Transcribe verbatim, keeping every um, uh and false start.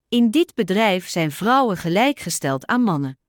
In dit bedrijf zijn vrouwen gelijkgesteld aan mannen.